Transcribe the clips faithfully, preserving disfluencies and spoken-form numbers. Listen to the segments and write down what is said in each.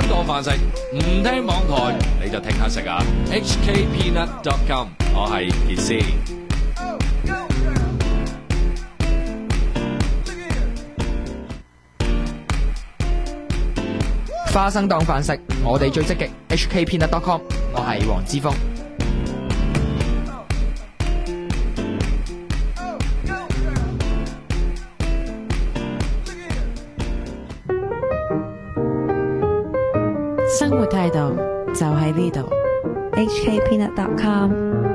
當飯食，唔聽網台你就聽下食啊 ！H K peanut dot com， 我係傑斯。 花生當飯食，我哋最積極。H K peanut dot com， 我係黃之鋒。 生活態度就喺呢度。 H K peanut dot com。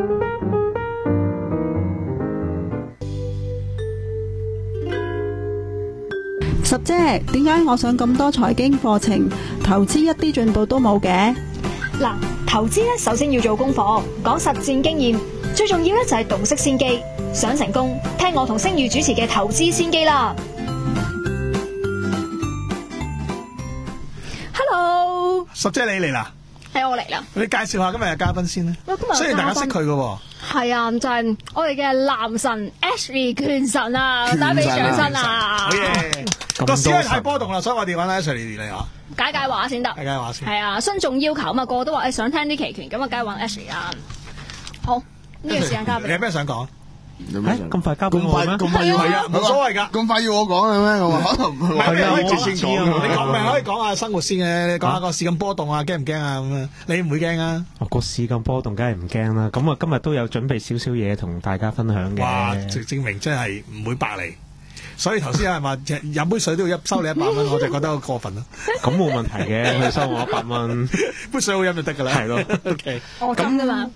十姐，點解我上咁多財經課程，投資一啲進步都冇嘅？ 嗱，投資咧首先要做功課，講實戰經驗，最重要咧就係洞悉先機。想成功，聽我同星宇主持嘅投資先機啦。Hello， 十姐你嚟啦， 係我嚟啦。 你介紹下今日嘅嘉賓先啦。 今日雖然大家識佢嘅， 係啊，就係、是、我哋嘅男神 Ashley 拳神啊，打俾掌聲啊！ 好嘢！個市太波動啦，所以我哋揾 Ashley 嚟啊， 解解話先得。 解解話先。 係啊，信眾要求啊嘛，個個都話誒想聽啲期權，咁啊梗係揾 Ashley 啦。好，呢、這個時間交俾你。 你有咩想講？ 誒，咁快交俾我咩？ 咁快要係啊，冇所謂㗎。 咁快要我講嘅咩？我話可能唔係。 係啊，可以直先講。 你講咪可以講下生活先嘅，你講下個市咁波動啊，驚唔驚啊？咁啊，你唔會驚啊？ 哦，個市咁波動，梗係唔驚啦。咁啊，今日都有準備少少嘢同大家分享嘅。 哇！證證明真係唔會白嚟。所以頭先有人話飲杯水都要收你一百蚊，我就覺得好過分咯。 咁冇問題嘅，佢收我一百蚊， 杯水好飲就得㗎啦。係咯。O K。 我咁㗎嘛。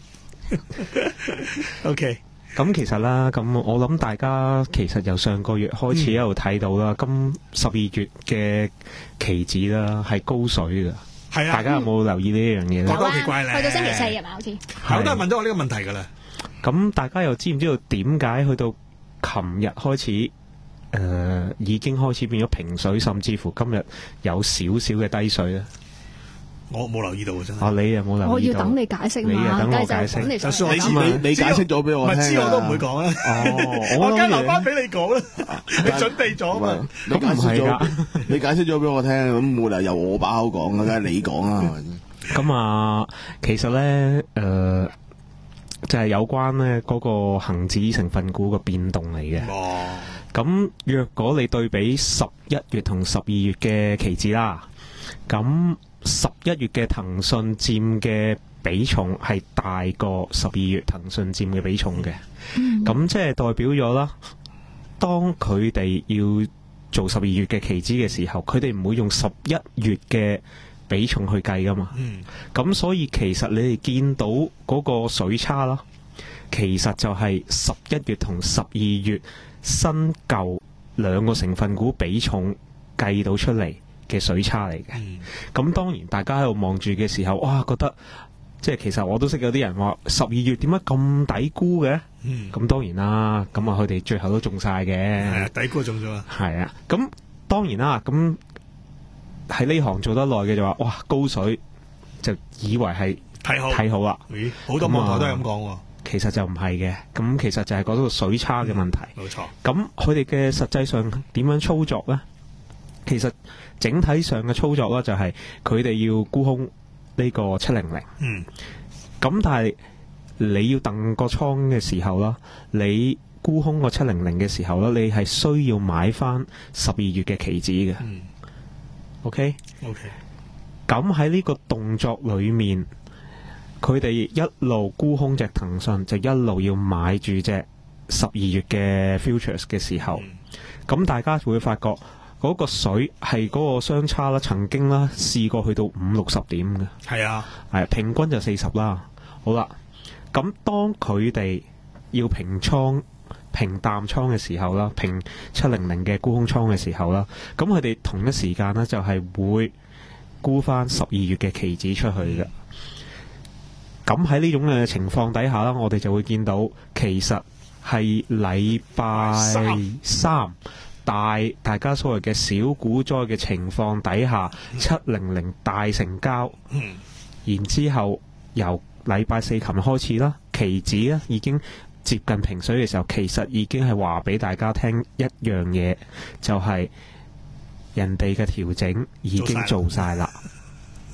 O K。 咁其實啦，咁我諗大家其實由上個月開始一路睇到啦，今十二月嘅期指啦係高水㗎。係啊。大家有冇留意呢一樣嘢咧？ 覺得奇怪咧。去到星期四係咪好似？ 好多人問咗我呢個問題㗎啦。 咁大家又知唔知道點解去到琴日開始，誒、呃、已經開始變咗平水，甚至乎今日有少少嘅低水咧？ 我冇留意到真係。 哦，你又冇留意到？ 我要等你解釋嘛。 你又等我解釋。 就算我知你你解釋咗俾我聽。 唔係知我都唔會講啦。哦，我梗係留翻俾你講啦。你準備咗嘛？ 咁唔係㗎， 你解釋咗俾我聽，咁冇理由由我把口講，梗係你講啦。 咁啊，其實咧，誒、呃，就係、是、有關咧嗰個恒指成分股嘅變動嚟嘅。 哦。 咁若果你對比十一月同十二月嘅期指啦，咁十一月嘅騰訊佔嘅比重係大過十二月騰訊佔嘅比重嘅，咁、嗯、即係代表咗啦。當佢哋要做十二月嘅期指嘅時候，佢哋唔會用十一月嘅比重去計噶嘛。咁、嗯、所以其實你哋見到嗰個水差啦，其實就係十一月同十二月新舊兩個成分股比重計到出嚟嘅水差嚟嘅。咁、嗯、當然大家喺度望住嘅時候，哇，覺得即係其實我都識有啲人話十二月點解咁抵估嘅？咁、嗯、當然啦，咁啊佢哋最後都中晒嘅。係啊， 抵估中咗啊。 係啊，咁當然啦，咁喺呢行做得耐嘅就話，哇，高水就以為係睇好睇好啦。 咦，好多網台都係咁講喎。 其實就唔係嘅，咁其實就係嗰個水差嘅問題。 冇、嗯、錯。咁佢哋嘅實際上點樣操作呢？其實整體上嘅操作咧，就係佢哋要沽空呢個七零零。嗯。咁但係你要掟個倉嘅時候啦，你沽空個七零零嘅時候啦，你係需要買翻十二月嘅期指嘅。嗯。OK。OK。咁喺呢個動作裏面，佢哋一路沽空隻騰訊，就一路要買住隻十二月嘅 futures 嘅時候，咁、嗯、大家會發覺嗰個水係嗰個相差啦，曾經啦試過去到五六十點嘅。係啊，係平均就四十啦。好啦，咁當佢哋要平倉平淡倉嘅時候啦，平七零零嘅沽空倉嘅時候啦，咁佢哋同一時間呢，就係會沽翻十二月嘅期指出去嘅。咁喺呢種嘅情況底下啦，我哋就會見到其實係禮拜三大大家所謂嘅小股災嘅情況底下，七零零大成交，然之後由禮拜四琴日開始啦，期指咧已經接近平水嘅時候，其實已經係話俾大家聽一樣嘢，就係人哋嘅調整已經做晒啦。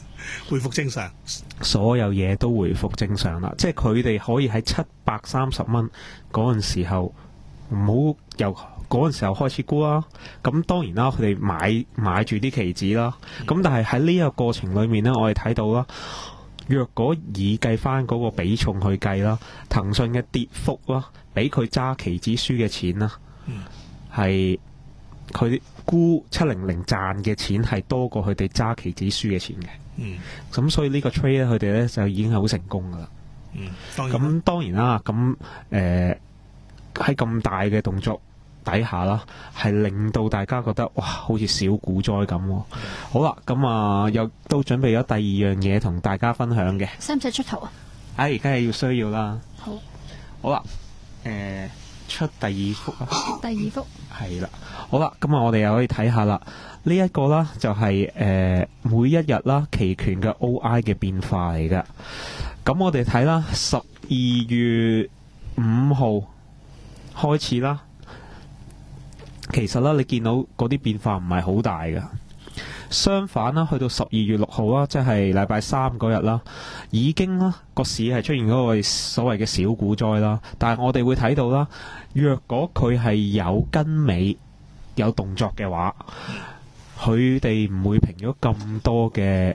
恢復正常， 所有嘢都回復正常啦。即係佢哋可以喺七百三十蚊嗰陣時候，唔好由嗰陣時候開始沽啦。咁當然啦，佢哋買買住啲期指啦。咁但係喺呢個過程裏面呢，我哋睇到啦，若果以計翻嗰個比重去計啦，騰訊嘅跌幅啦，比佢揸期指輸嘅錢啦，係佢沽七零零賺嘅錢係多過佢哋揸期指輸嘅錢嘅。嗯，咁所以呢個 trade 咧，佢哋咧就已經係好成功噶啦。嗯，咁當然啦，咁誒喺咁大嘅動作底下啦，係令到大家覺得哇，好似小股災咁。嗯、好啦，咁啊又都準備咗第二樣嘢同大家分享嘅。 使唔使出圖啊？ 哎，梗係要需要啦。 好， 好啦，誒、呃、出第二幅啊。 第二幅係啦，好啦，咁啊我哋又可以睇下啦。呢一個啦就係、是、誒、呃、每一日啦期權嘅 O I 嘅變化嚟㗎。咁我哋睇啦，十二月五號開始啦，其實啦你見到嗰啲變化唔係好大㗎。相反啦，去到十二月六號啦，即係禮拜三嗰日啦，已經啦個市係出現嗰個所謂嘅小股災啦。但係我哋會睇到啦，若果佢係有跟尾有動作嘅話，佢哋唔會平咗咁多嘅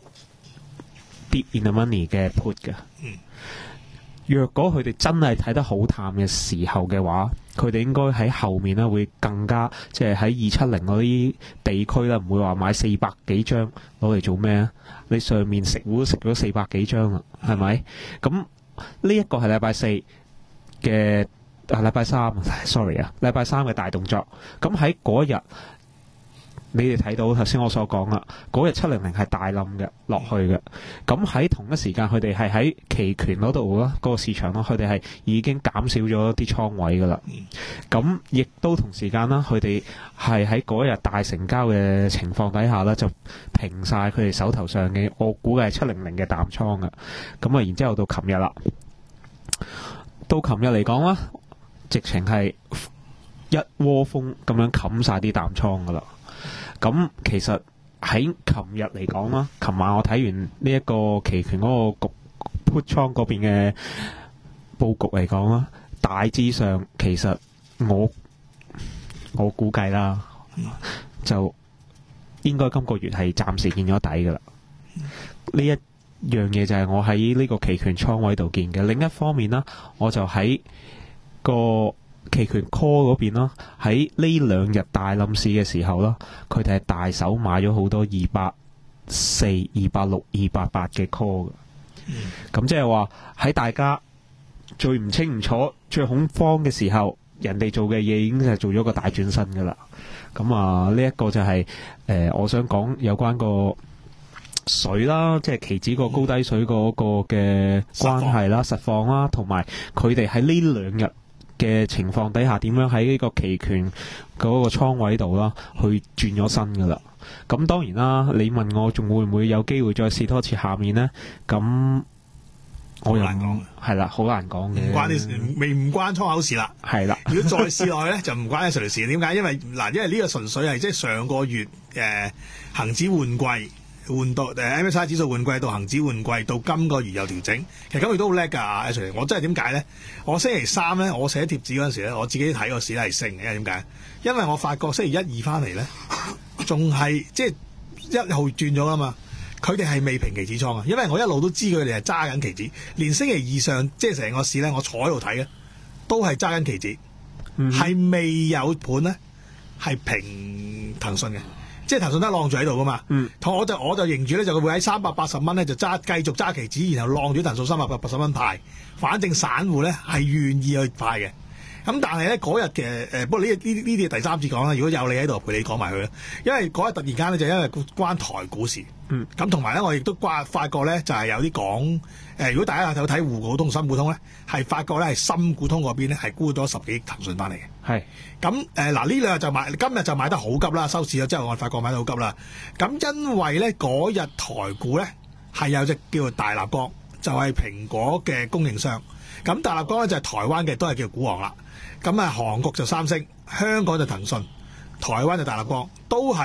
deep in the money 嘅 put 嘅。若果佢哋真係睇得好淡嘅時候嘅話，佢哋應該喺後面咧會更加，即係喺二七零嗰啲地區咧，唔會話買四百幾張攞嚟做咩啊？你上面食糊都食咗四百幾張啦，係咪？咁呢一個係禮拜四嘅啊，禮拜三 sorry 啊，禮拜三嘅大動作。咁喺嗰日，你哋睇到頭先我所講啦，嗰日七零零係大冧嘅落去嘅。咁喺同一時間，佢哋係喺期權嗰度啦，嗰個市場啦，佢哋係已經減少咗啲倉位噶啦。咁亦都同時間啦，佢哋係喺嗰日大成交嘅情況底下啦，就平晒佢哋手頭上嘅，我估計係七零零嘅淡倉噶。咁啊，然之後到琴日啦，到琴日嚟講啦，直情係一窩蜂咁樣冚晒啲淡倉噶啦。咁其實喺琴日嚟講啦，琴晚我睇完呢一個期權嗰個局 put 倉嗰邊嘅佈局嚟講啦，大致上其實我我估計啦，就應該今個月係暫時見咗底噶啦。呢一樣嘢就係我喺呢個期權倉位度見嘅。另一方面啦，我就喺個期權 call 嗰邊啦，喺呢兩日大冧市嘅時候啦，佢哋係大手買咗好多二百四、二百六、二百八嘅 call 嘅。咁即係話喺大家最唔清唔楚、最恐慌嘅時候，人哋做嘅嘢已經係做咗個大轉身噶啦。咁啊，呢一個就係、是、誒、呃，我想講有關個水啦，即係期指個高低水嗰個嘅關係啦、實況啦，同埋佢哋喺呢兩日嘅情況底下，點樣喺呢個期權嗰個倉位度啦，去轉咗身噶啦。咁當然啦，你問我仲會唔會有機會再試多次下面呢？咁我又難講， 係啦，好難講嘅。 唔關你未唔關倉口事啦。係啦，如果再試落去咧，就唔關你隨事。點解？因為嗱，因為呢個純粹係即係上個月誒恆指換季。換到誒 M S C I 指數換季到恆指換季到今個月有調整，其實今個月都好叻㗎。Actually，我真係點解咧？我星期三咧，我寫貼紙嗰陣時咧，我自己睇個市係升嘅，因為點解？因為我發覺星期一二翻嚟咧，仲係即係一號轉咗啦嘛，佢哋係未平期指倉啊。因為我一路都知佢哋係揸緊期指，連星期二上即係成個市咧，我坐喺度睇嘅都係揸緊期指，係、嗯、未有盤咧係平騰訊嘅。即係騰訊都晾住喺度噶嘛，嗯、我就我就認住咧，就會喺三百八十蚊咧就揸繼續揸期指，然後晾住騰訊三百八十蚊派，反正散戶咧係願意去派嘅。咁但係咧嗰日嘅誒，不過呢呢呢啲第三次講啦。如果有你喺度陪你講埋佢啦，因為嗰日突然間咧就因為關台股事，咁同埋咧我亦都關發覺咧就係、是、有啲講誒，如果大家有睇滬股通、深股通咧，係發覺咧係深股通嗰邊咧係沽咗十幾億騰訊翻嚟嘅。係咁誒嗱，呢兩日就買，今日就買得好急啦，收市咗之後我發覺買得好急啦。咁因為咧嗰日台股咧係有隻叫做大立光，就係、是、蘋果嘅供應商。咁大立光咧就係、是、台灣嘅，都係叫股王啦。咁啊，韓國就三星，香港就騰訊，台灣就大立光，都係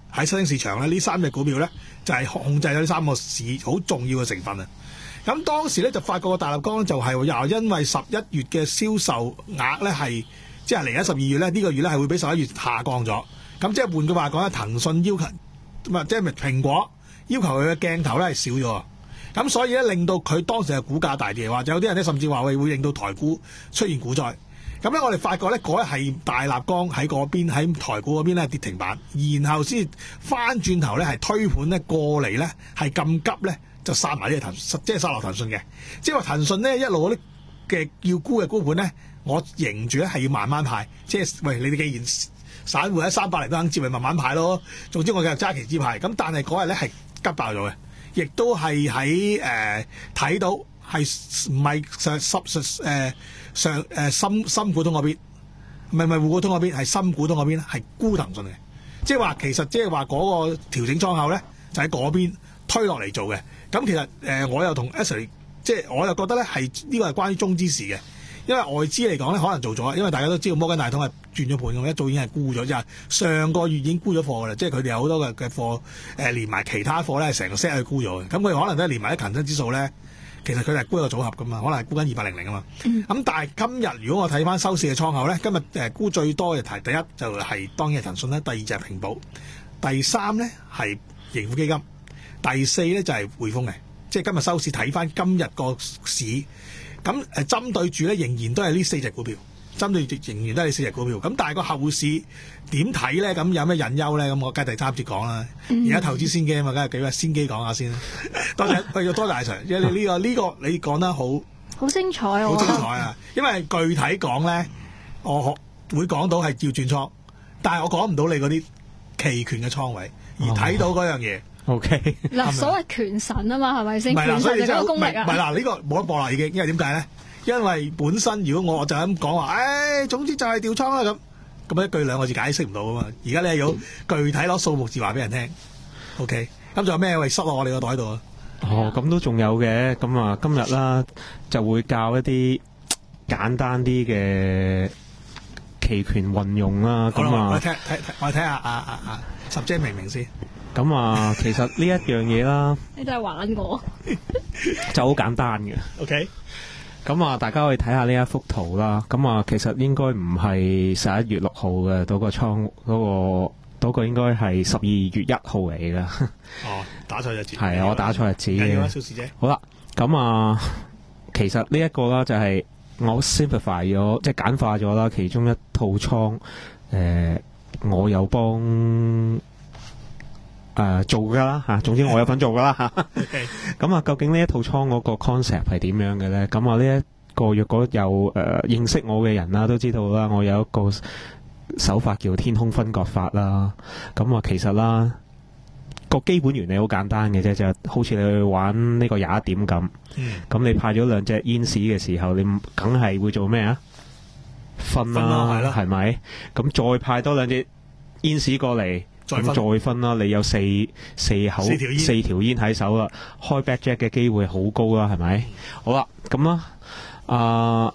喺新興市場咧，呢三隻股票咧就係、是、控制咗呢三個市好重要嘅成分啊。咁當時咧就發覺個大立光就係又因為十一月嘅銷售額咧係即係嚟緊十二月咧呢、呢個月咧係會比十一月下降咗。咁即係換句話講咧，騰訊要求唔係即係蘋果要求佢嘅鏡頭咧係少咗。咁所以咧令到佢當時嘅股價大跌，或者有啲人咧甚至話會會令到台股出現股災。咁咧我哋發覺咧嗰日係大立光喺嗰邊喺台股嗰邊咧跌停板，然後先翻轉頭咧係推盤咧過嚟咧係咁急咧就殺埋呢個騰，即係殺落騰訊嘅。即係話騰訊咧一路嗰啲嘅要沽嘅沽盤咧，我迎住咧係要慢慢派。即係喂，你哋既然散戶喺三百零都肯接，咪慢慢派咯。總之我繼續揸期指派。咁但係嗰日咧係急爆咗嘅，亦都係喺誒睇到係唔係上深誒上誒深深股通嗰邊，唔係唔係滬股通嗰邊，係深股通嗰邊係沽騰訊嘅。即係話其實即係話嗰個調整倉口咧就喺嗰邊推落嚟做嘅。咁其實誒、呃、我又同 Ashley 即係我又覺得咧係呢個係關於中資事嘅。因為外資嚟講咧，可能做咗，因為大家都知道摩根大通係轉咗盤咁，一早已經係沽咗，即係上個月已經沽咗貨㗎啦。即係佢哋有好多嘅嘅貨，誒、呃、連埋其他貨咧，成個 set 去沽咗嘅。咁佢可能都係連埋啲恒生指數咧，其實佢哋係沽一個組合㗎嘛，可能係沽緊二八零零啊嘛。咁、嗯、但係今日如果我睇翻收市嘅倉口咧，今日誒沽最多嘅題第一就係當然係騰訊啦，第二就係平保，第三咧係盈富基金，第四咧就係匯豐嘅。即係今日收市睇翻今日個市。咁誒針對住咧，仍然都係呢四隻股票，針對住仍然都係呢四隻股票。咁但係個後市點睇咧？咁有咩隱憂咧？咁我梗係第三節講啦。而、嗯、家投資先機啊嘛，梗係幾位先機講下先啦。多謝，不如多謝阿 Sir，因為你呢個呢、這個你講得好好精彩，好精彩啊！因為具體講咧，我會講到係要轉倉，但係我講唔到你嗰啲期權嘅倉位，而睇到嗰樣嘢。哦 O K 嗱，所謂權神啊嘛，係咪先？ 唔係啦，所以就權神就嗰個功力啊。 唔係嗱，呢個冇得播啦已經，因為點解咧？因為本身如果我就咁講話，誒，總之就係調倉啦咁，咁一句兩個字解釋唔到啊嘛。而家你係要具體攞數目字話俾人聽。O K，咁仲有咩喂塞落我哋個袋度啊？ 哦，咁都仲有嘅。咁啊，今日啦就會教一啲簡單啲嘅期權運用啦。咁啊， 我睇睇我睇下啊啊啊，十姐明唔明先？ 咁啊，其實呢一樣嘢啦， 你都係玩我， 就好簡單嘅。 OK， 咁啊，大家可以睇下呢一幅圖啦。咁啊，其實應該唔係十一月六號嘅嗰個倉，嗰、嗰個嗰個應該係十二月一號嚟嘅。 哦，打錯日子。 係啊，我打錯日子嘅。 小事啫。 好啦，咁啊，其實呢一個啦就係我 simplify 咗，即係簡化咗啦，其中一套倉，誒、呃，我有幫。誒、呃、做噶啦嚇，總之我有份做噶啦嚇。咁啊，究竟呢一套倉嗰個 concept 係點樣嘅咧？咁啊，呢一個若果有誒、呃、認識我嘅人啦，都知道啦，我有一個手法叫天空分割法啦。咁啊，其實啦個基本原理好簡單嘅啫，就好似你去玩呢個廿一點咁。咁、嗯、你派咗兩隻煙士嘅時候，你梗係會做咩啊？分啦，係咪？咁再派多兩隻煙士過嚟。咁再分啦，你有四四口四條煙喺手啦，開 backjack 嘅機會好高啦，係咪？嗯、好啦，咁啦，啊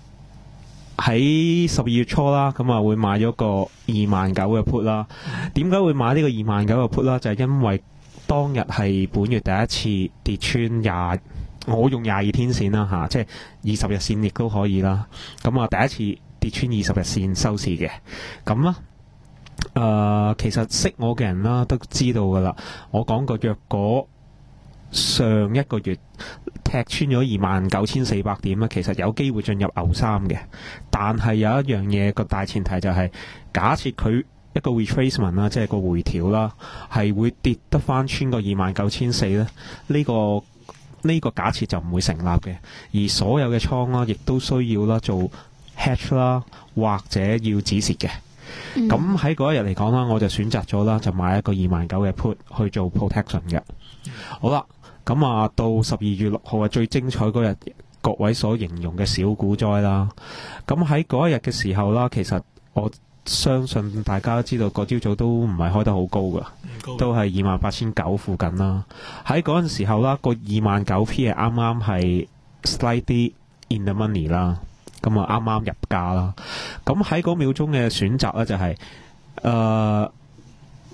喺十二月初啦，咁啊會買咗個二萬九嘅 put 啦。點解會買呢個二萬九嘅 put 啦？就係、是、因為當日係本月第一次跌穿廿，我用廿二天線啦吓、啊，即係二十日線亦都可以啦。咁啊第一次跌穿二十日線收市嘅，咁啦。誒、呃，其實識我嘅人啦，都知道噶啦。我講過，若果上一個月踢穿咗二萬九千四百點咧，其實有機會進入牛三嘅。但係有一樣嘢個大前提就係、是，假設佢一個 retracement 啦，即係個回調啦，係會跌得翻穿個二萬九千四咧。呢、這個呢、這個假設就唔會成立嘅。而所有嘅倉啦，亦都需要啦做 hedge 啦，或者要止蝕嘅。咁喺嗰一日嚟講啦，我就選擇咗啦，就買一個二萬九嘅 put 去做 protection 嘅。嗯、好啦，咁啊到十二月六號啊最精彩嗰日，各位所形容嘅小股災啦。咁喺嗰一日嘅時候啦，其實我相信大家都知道個朝早都唔係開得好高噶，都係二萬八千九附近啦。喺嗰陣時候啦，個二萬九 P 係啱啱係 slightly in the money 啦。咁啊，啱啱入價啦。咁喺嗰秒鐘嘅選擇咧、就是，就係誒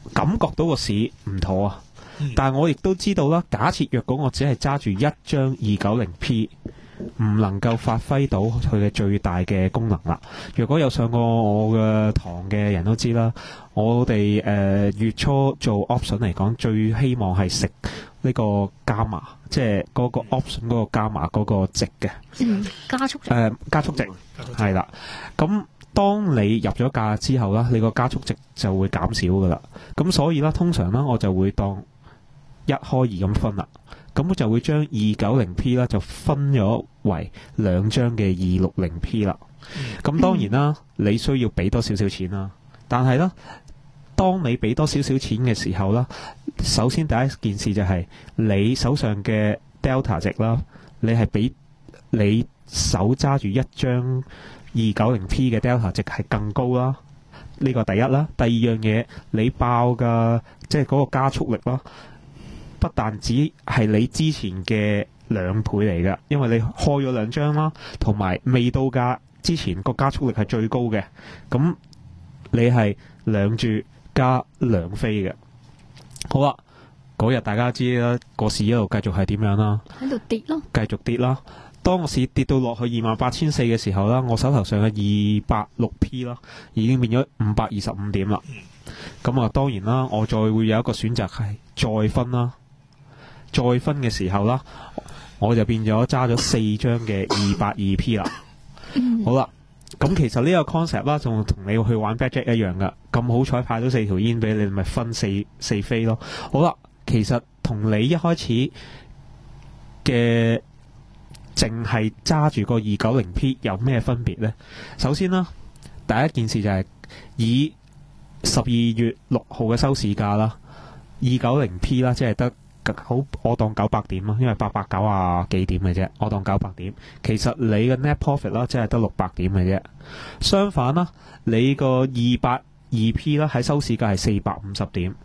感覺到個市唔妥啊。嗯、但係我亦都知道啦，假設若果我只係揸住一張二九零 P， 唔能夠發揮到佢嘅最大嘅功能啦。若果有上過我嘅堂嘅人都知啦，我哋誒、呃、月初做 option 嚟講，最希望係食呢個加碼，即係嗰個 option 嗰個加碼嗰個值嘅、 嗯，加速值， 誒、呃、加速值係啦。咁當你入咗價之後啦，你個加速值就會減少噶啦。咁所以啦，通常啦，我就會當一開二咁分啦。咁我就會將二九零 P 啦，就分咗為兩張嘅二六零 P 啦。咁當然啦，你需要俾多少少錢啦。但係啦，當你俾多少少錢嘅時候啦，首先第一件事就係你手上嘅 Delta 值啦，你係比你手揸住一張二九零 P 嘅 Delta 值係更高啦。呢個第一啦。第二樣嘢，你爆嘅即係嗰個加速力啦，不但止係你之前嘅兩倍嚟㗎，因為你開咗兩張啦，同埋未到價之前個加速力係最高嘅，咁你係兩注加兩飛嘅。好啦，嗰日大家知啦，個市一路繼續係點樣啦？ 喺度跌咯， 繼續跌啦。當個市跌到落去二萬八千四嘅時候啦，我手頭上嘅二百六 P 啦，已經變咗五百二十五點啦。咁啊，當然啦，我再會有一個選擇係再分啦。再分嘅時候啦，我就變咗揸咗四張嘅二百二 P 啦。好啦，咁其實呢個 concept 啦，仲同你去玩 blackjack 一樣噶。咁好彩派咗四條煙俾你，咪分四四飛咯。好啦，其實同你一開始嘅淨係揸住個二九零 P 有咩分別呢？首先啦，第一件事就係以十二月六號嘅收市價啦，二九零 P 啦，即係得。好，我當九百點啦，因為八百九啊幾點嘅啫，我當九百點。其實你嘅 net profit 啦，即係得六百點嘅啫。相反啦，你個二百二 P 啦，喺收市價係四百五十點，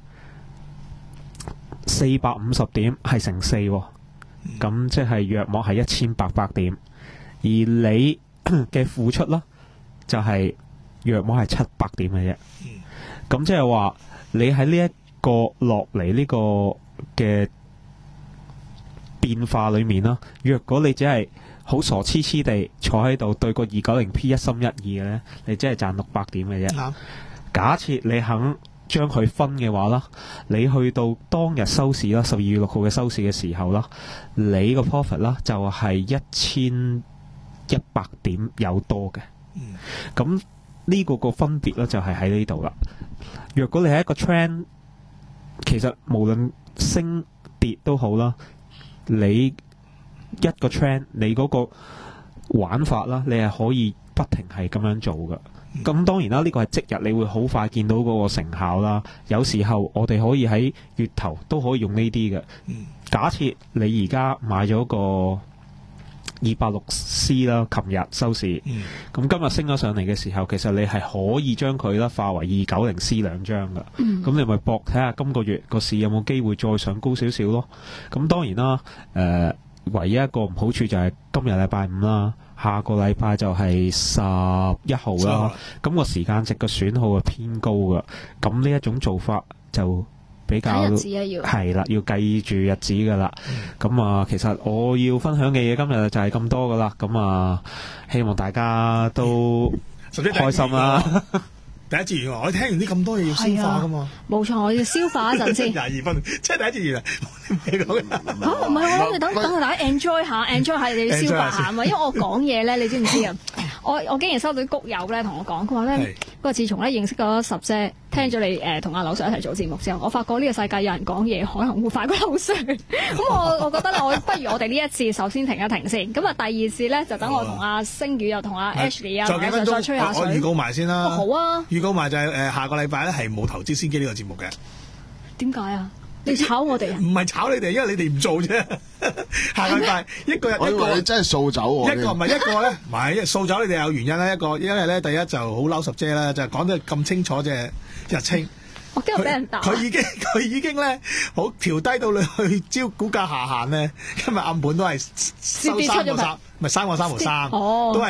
四百五十點係乘四，咁即係約莫係一千八百點。而你嘅付出啦，就係約莫係七百點嘅啫。咁即係話你喺呢一個落嚟呢個嘅變化裏面啦，若果你只係好傻痴痴地坐喺度對個二九零 P 一心一意嘅呢，你只係賺六百點嘅啫。嗯、假設你肯將佢分嘅話啦，你去到當日收市啦，十二月六號嘅收市嘅時候啦，你個 profit 啦就係一千一百點有多嘅。咁呢個個分別咧就係喺呢度啦。若果你係一個 trend，其實無論升跌都好啦，你一個 trend， 你嗰個玩法啦，你係可以不停係咁樣做㗎。咁、嗯、當然啦，呢、這個係即日，你會好快見到嗰個成效啦。有時候我哋可以喺月頭都可以用呢啲嘅。假設你而家買咗個二百六 C 啦，琴日收市，咁、嗯、今日升咗上嚟嘅時候，其實你係可以將佢啦化為二九零 C 兩張噶，咁、嗯、你咪搏睇下今個月個市有冇機會再上高少少咯。咁當然啦，誒、呃，唯一一個唔好處就係今日禮拜五啦，下個禮拜就係十一號啦，咁個時間值嘅損耗係偏高噶，咁呢一種做法就比較係啦，要計住日子噶啦。咁、嗯、啊，其實我要分享嘅嘢今日就係咁多噶啦。咁啊，希望大家都開心啦。 第一節完，我聽完啲咁多嘢要消化噶嘛。 冇錯，我要消化一陣先。廿二分，即係第一節完啦。咩講嘅？ 嚇，唔係我諗住等等大家 enjoy 下 ，enjoy 下你要消化下啊嘛。因為我講嘢咧，你知唔知啊？我我竟然收到啲谷友咧同我講，佢話咧，佢話自從咧認識咗十姐，聽咗你誒同阿劉 Sir 一齊做節目之後，我發覺呢個世界有人講嘢可能會快過劉 Sir。咁我我覺得咧，我不如我哋呢一次首先停一停先。咁啊，第二次咧就等我同阿星宇又同阿 Ashley 啊，再幾再吹下水。 我預告埋先啦。 好啊。預告埋就係誒下個禮拜咧係冇投資先機呢個節目嘅。點解啊？你炒我哋啊？ 唔係炒你哋，因為你哋唔做啫。下個禮拜一個一個， 你真係掃走我。 一個唔係一個咧，唔係掃走你哋有原因啦。一個因為咧，第一就好嬲十姐啦，就講得咁清楚啫，日清。 我驚我俾人打。佢已經佢已經咧好調低到你去招股價下限咧。今日暗盤都係收三個三，唔係三個三毫三，都係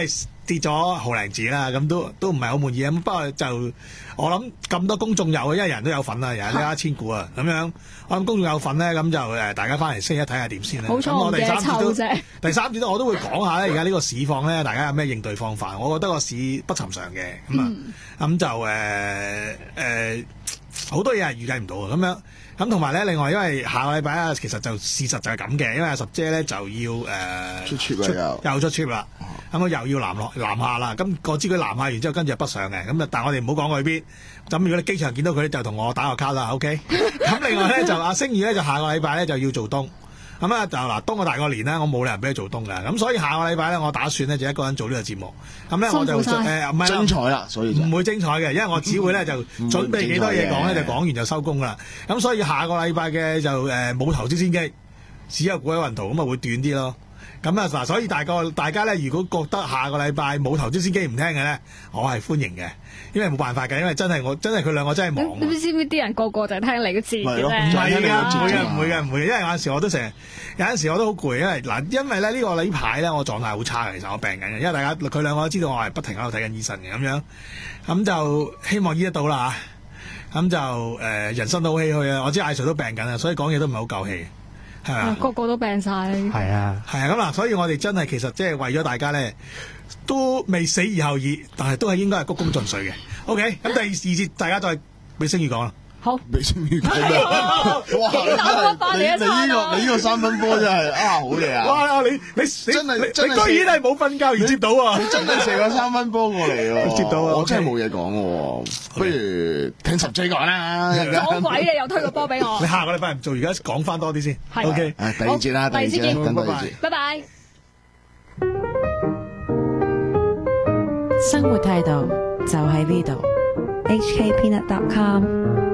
跌咗毫零字啦，咁都都唔係好滿意啊。不過就我諗咁多公眾有，因為人都有份啊，人都一千股啊，咁樣我諗公眾有份咧，咁就誒大家翻嚟星期一睇下點先啦。 好彩我第三節都第三節都我都會講下咧，而家呢個市況咧，大家有咩應對方法？我覺得個市不尋常嘅，咁啊咁就誒誒好多嘢係預計唔到啊，咁樣。咁同埋咧，另外因為下個禮拜啊，其實就事實就係咁嘅，因為阿十姐咧就要誒、呃、 出 trip 又又出 trip 啦，咁我又要南落南下啦。咁我知佢南下完之後，跟住就北上嘅。咁啊，但係我哋唔好講佢去邊。咁如果你機場見到佢咧，就同我打個卡啦 ，OK。咁另外咧就阿星宇咧就下個禮拜咧就要做冬。咁啊就嗱，冬我大過年啦，我冇理由俾佢做冬㗎。咁所以下個禮拜咧，我打算咧就一個人做呢個節目。咁咧我就誒唔係精彩啦，所以唔會精彩嘅，因為我只會咧就準備幾多嘢講咧，就講完就收工㗎啦。咁所以下個禮拜嘅就誒冇投資先機，只有股喺雲圖，咁啊會短啲咯。咁啊嗱，所以大個大家咧，如果覺得下個禮拜冇投資先機唔聽嘅咧，我係歡迎嘅，因為冇辦法嘅，因為真係我真係佢兩個真係忙。 你知唔知啲人個個就係聽你嘅字嘅咧？ 唔係㗎，唔會嘅，唔會嘅，唔會嘅，因為有陣時我都成日，有陣時我都好攰，因為嗱，因為咧呢個禮排咧我狀態好差嘅，其實我病緊嘅，因為大家佢兩個都知道我係不停喺度睇緊醫生嘅咁樣，咁就希望醫得到啦嚇，咁就誒、呃、人生都好唏噓啊！我知艾 Sir 都病緊啊，所以講嘢都唔係好夠氣。係啊， 個個都病晒。 係啊， 係啊，咁嗱，所以我哋真係其實即係為咗大家咧，都未死而後已，但係都係應該係鞠躬盡瘁嘅。OK，咁第二節大家再俾星宇講啦。 好， 俾星宇講咩？哇！你你呢個你呢個三分波真係啊，好嘢啊！ 哇！你你真係你居然係冇瞓覺而接到啊！ 你真係射個三分波過嚟喎！ 接到啊！ 我真係冇嘢講喎，不如聽十 J 講啦。 撞鬼你又推個波俾我。 你下個禮拜唔做，而家講翻多啲先。OK， 第二節啦，第二節見，等第二節。 拜拜。 生活態度就喺呢度。 H K Peanut dot com